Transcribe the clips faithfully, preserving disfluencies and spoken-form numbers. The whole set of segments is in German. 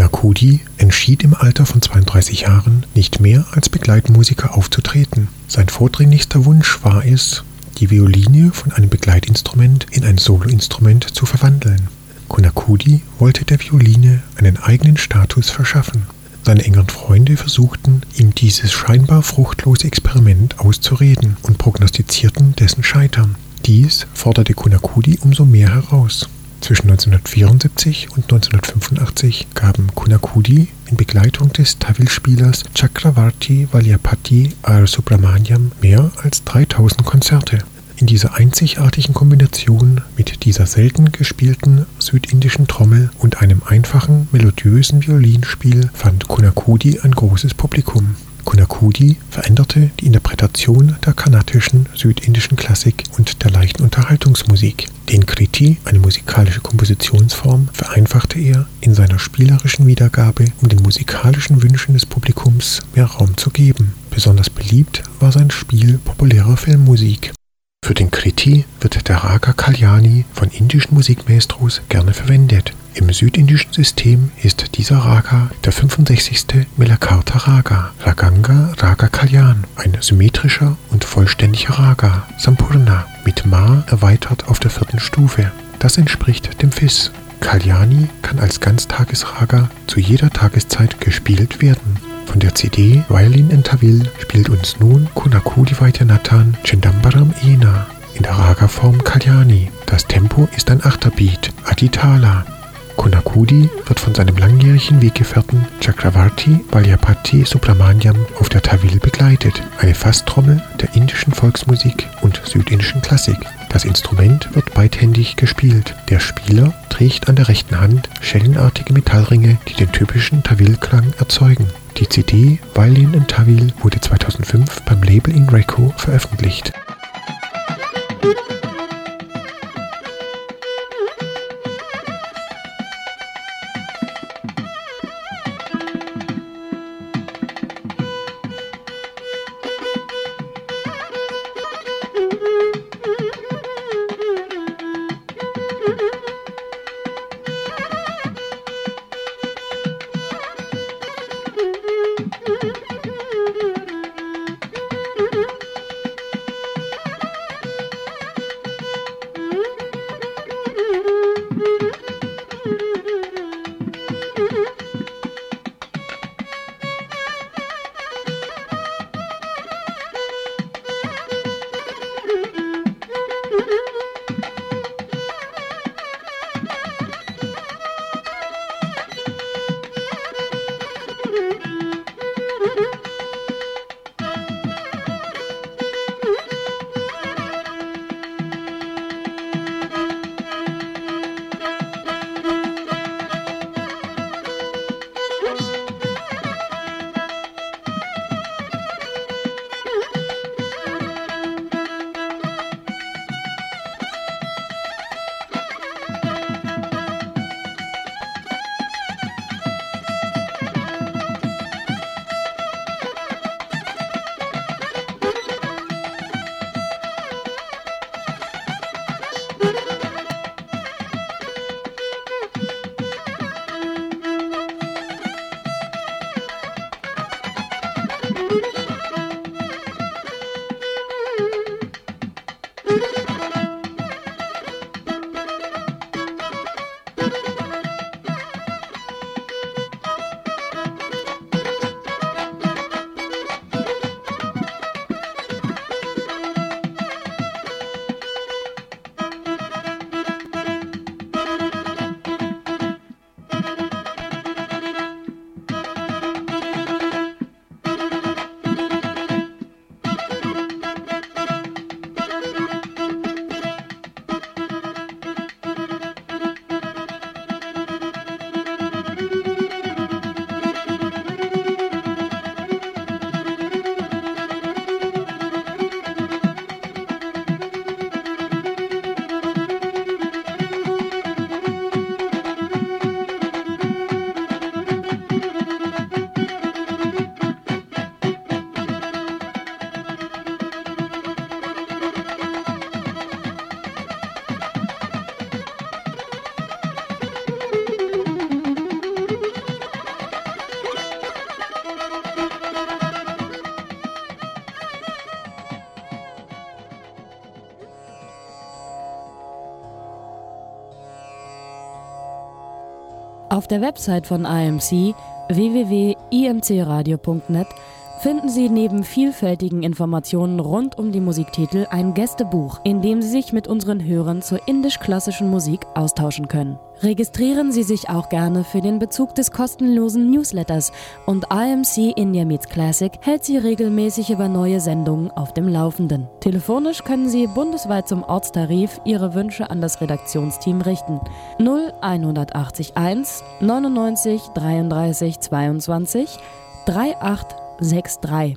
Kunakudi entschied im Alter von zweiunddreißig Jahren, nicht mehr als Begleitmusiker aufzutreten. Sein vordringlichster Wunsch war es, die Violine von einem Begleitinstrument in ein Soloinstrument zu verwandeln. Kunakudi wollte der Violine einen eigenen Status verschaffen. Seine engeren Freunde versuchten, ihm dieses scheinbar fruchtlose Experiment auszureden und prognostizierten dessen Scheitern. Dies forderte Kunakudi umso mehr heraus. Zwischen neunzehnhundertvierundsiebzig und neunzehnhundertfünfundachtzig gaben Kunakudi in Begleitung des Tawil-Spielers Chakravarti Vallapati R. Subramaniam mehr als dreitausend Konzerte. In dieser einzigartigen Kombination mit dieser selten gespielten südindischen Trommel und einem einfachen, melodiösen Violinspiel fand Kunakudi ein großes Publikum. Kunakudi veränderte die Interpretation der karnatischen südindischen Klassik und der leichten Unterhaltungsmusik. Den Kriti, eine musikalische Kompositionsform, vereinfachte er in seiner spielerischen Wiedergabe, um den musikalischen Wünschen des Publikums mehr Raum zu geben. Besonders beliebt war sein Spiel populärer Filmmusik. Für den Kriti wird der Raga Kalyani von indischen Musikmaestros gerne verwendet. Im südindischen System ist dieser Raga der fünfundsechzigste Melakarta Raga, Raganga Raga Kalyan, ein symmetrischer und vollständiger Raga, Sampurna, mit Ma erweitert auf der vierten Stufe. Das entspricht dem Fis. Kalyani kann als Ganztagesraga zu jeder Tageszeit gespielt werden. Von der C D Violin in Tawil spielt uns nun Kunakudi Vaidyanathan Chidambaram Ena in der Raga-Form Kalyani. Das Tempo ist ein Achterbeat, Aditala. Kunakudi wird von seinem langjährigen Weggefährten Chakravarti Vallapati Subramaniam auf der Tawil begleitet, eine Fasstrommel der indischen Volksmusik und südindischen Klassik. Das Instrument wird beidhändig gespielt. Der Spieler trägt an der rechten Hand schellenartige Metallringe, die den typischen Tawil-Klang erzeugen. Die C D Violin in Tawil wurde zweitausendfünf beim Label Inreco veröffentlicht. Auf der Website von I M C w w w punkt i m c radio punkt net finden Sie neben vielfältigen Informationen rund um die Musiktitel ein Gästebuch, in dem Sie sich mit unseren Hörern zur indisch-klassischen Musik austauschen können. Registrieren Sie sich auch gerne für den Bezug des kostenlosen Newsletters und I M C India Meets Classic hält Sie regelmäßig über neue Sendungen auf dem Laufenden. Telefonisch können Sie bundesweit zum Ortstarif Ihre Wünsche an das Redaktionsteam richten. null einundachtzig eins neunundneunzig dreiunddreißig zweiundzwanzig drei acht sechs drei.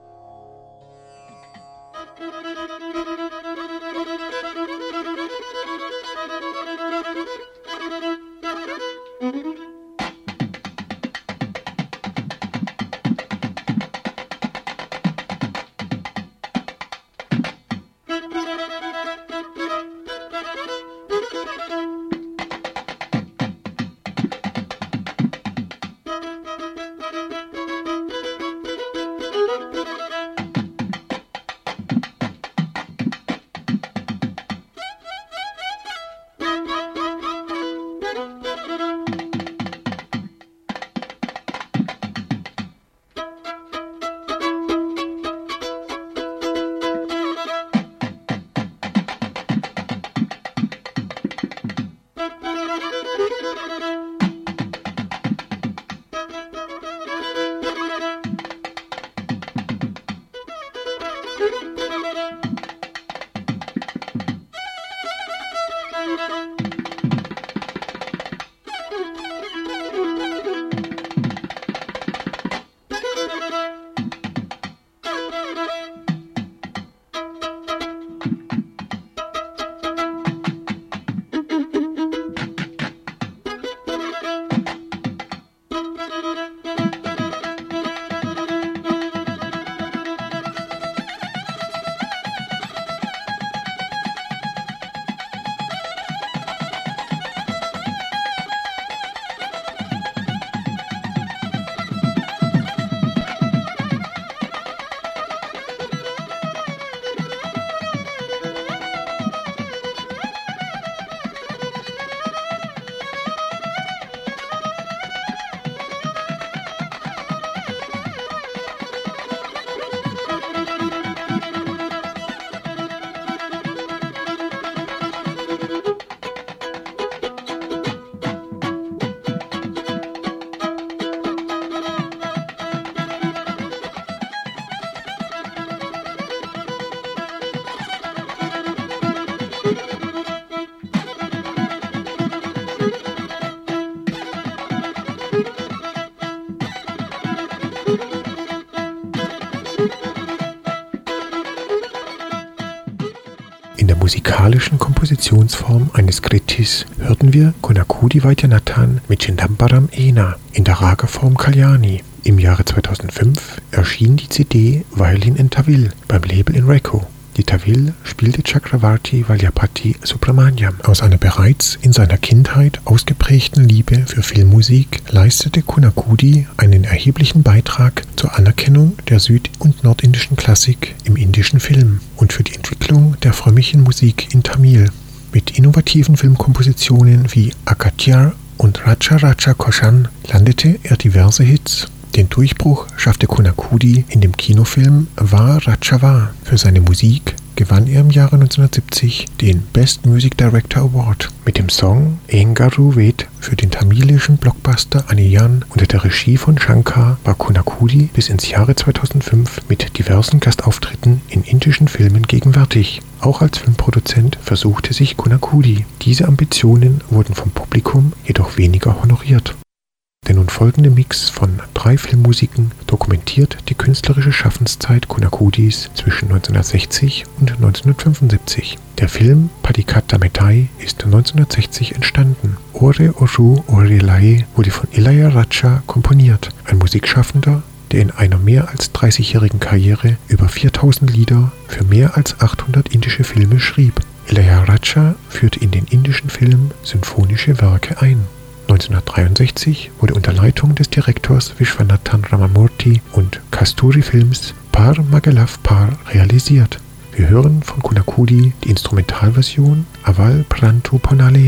In der musikalischen Kompositionsform eines Kritis hörten wir Konakudi Vaidyanathan mit Chidambaram Ena in der Raga-Form Kalyani. Im Jahre zweitausendfünf erschien die C D Violin in Tawil beim Label Inreco. Die Tawil spielte Chakravarti Valyapati Subramaniam. Aus einer bereits in seiner Kindheit ausgeprägten Liebe für Filmmusik leistete Konakudi einen erheblichen Beitrag zur Anerkennung der süd- und nordindischen Klassik im indischen Film und für die Entwicklung der frömmischen Musik in Tamil. Mit innovativen Filmkompositionen wie Akatyar und Raja Raja Koshan landete er diverse Hits. Den Durchbruch schaffte Konakudi in dem Kinofilm Va Raja Va. Für seine Musik gewann er im Jahre neunzehnhundertsiebzig den Best Music Director Award mit dem Song Engaru Ved für den tamilischen Blockbuster Aniyan. Unter der Regie von Shankar war Konakudi bis ins Jahre zweitausendfünf mit diversen Gastauftritten in indischen Filmen gegenwärtig. Auch als Filmproduzent versuchte sich Konakudi. Diese Ambitionen wurden vom Publikum jedoch weniger honoriert. Der nun folgende Mix von drei Filmmusiken dokumentiert die künstlerische Schaffenszeit Konakudis zwischen neunzehnhundertsechzig und neunzehnhundertfünfundsiebzig. Der Film Padikatta Methai ist neunzehnhundertsechzig entstanden. Ore Oru Orelaye wurde von Ilayaraja komponiert, ein Musikschaffender, der in einer mehr als dreißigjährigen Karriere über viertausend Lieder für mehr als achthundert indische Filme schrieb. Ilayaraja führte in den indischen Film symphonische Werke ein. neunzehnhundertdreiundsechzig wurde unter Leitung des Direktors Vishwanathan Ramamurthy und Kasturi Films Par Magalav Par realisiert. Wir hören von Konakudi die Instrumentalversion Aval Prantu Ponale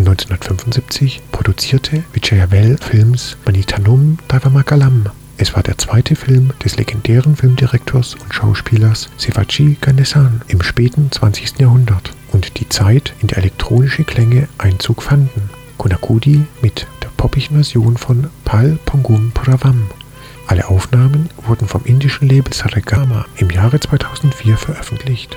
und neunzehnhundertfünfundsiebzig produzierte Vijay Films Manitanum Davamagalam. Es war der zweite Film des legendären Filmdirektors und Schauspielers Sivaji Ganesan im späten zwanzigsten Jahrhundert und die Zeit, in der elektronische Klänge Einzug fanden. Kunakudi mit der poppigen Version von Pal Pongum Pravam. Alle Aufnahmen wurden vom indischen Label Saregama im Jahre zweitausendvier veröffentlicht.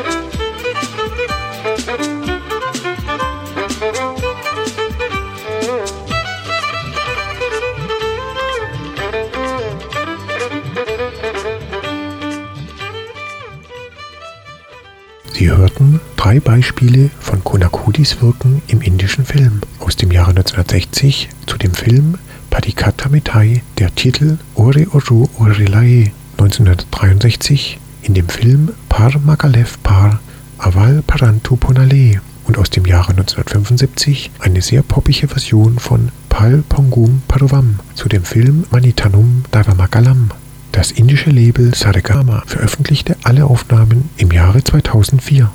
Sie hörten drei Beispiele von Konakudis Wirken im indischen Film aus dem Jahre neunzehnhundertsechzig zu dem Film Padikatta Mithai, der Titel Ore Oru Orelaye, neunzehnhundertdreiundsechzig in dem Film Par Magalev Par Aval Parantu Ponale und aus dem Jahre neunzehnhundertfünfundsiebzig eine sehr poppige Version von Pal Pongum Paruvam zu dem Film Manitanum Davamagalam. Das indische Label Saregama veröffentlichte alle Aufnahmen im Jahre zweitausendvier.